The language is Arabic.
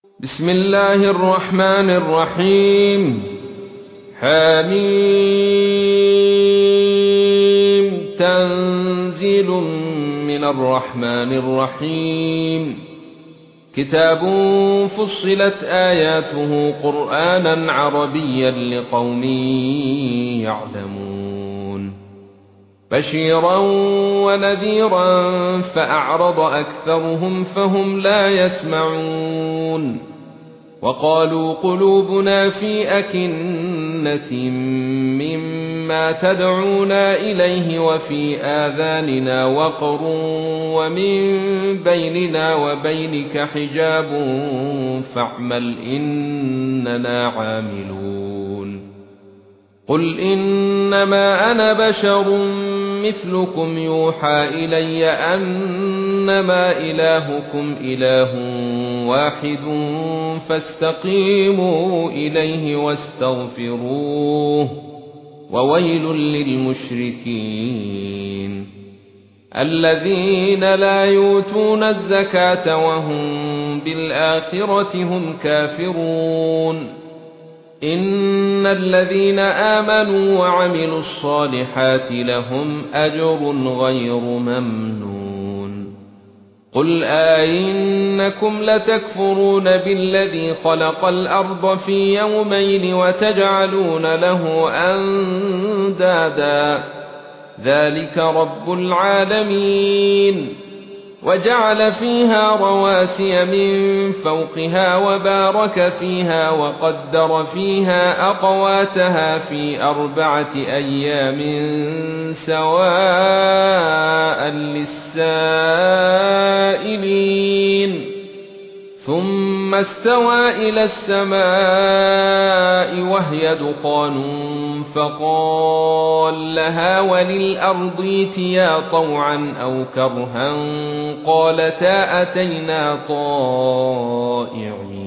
بسم الله الرحمن الرحيم. حميم. تنزيل من الرحمن الرحيم. كتاب فصلت آياته قرآنا عربيا لقوم يعلمون بشيرا ونذيرا فأعرض أكثرهم فهم لا يسمعون وقالوا قلوبنا في أكنة مما تدعونا إليه وفي آذاننا وقر ومن بيننا وبينك حجاب فاعمل إننا عاملون قل إنما أنا بشر مثلكم يوحى إلي أنما إلهكم إله واحد فاستقيموا إليه واستغفروه وويل للمشركين الذين لا يؤتون الزكاة وهم بالآخرة هم كافرون إن الذين آمنوا وعملوا الصالحات لهم أجر غير ممنون قل أئنكم لتكفرون بالذي خلق الأرض في يومين وتجعلون له أندادا ذلك رب العالمين وجعل فيها رواسي من فوقها وبارك فيها وقدر فيها أقواتها في 4 أيام سواء للسائلين ثم استوى إلى السماء وهي دخان فقال لها وللأرض ائتيا طوعا أو كرها قالتا أتينا طائعين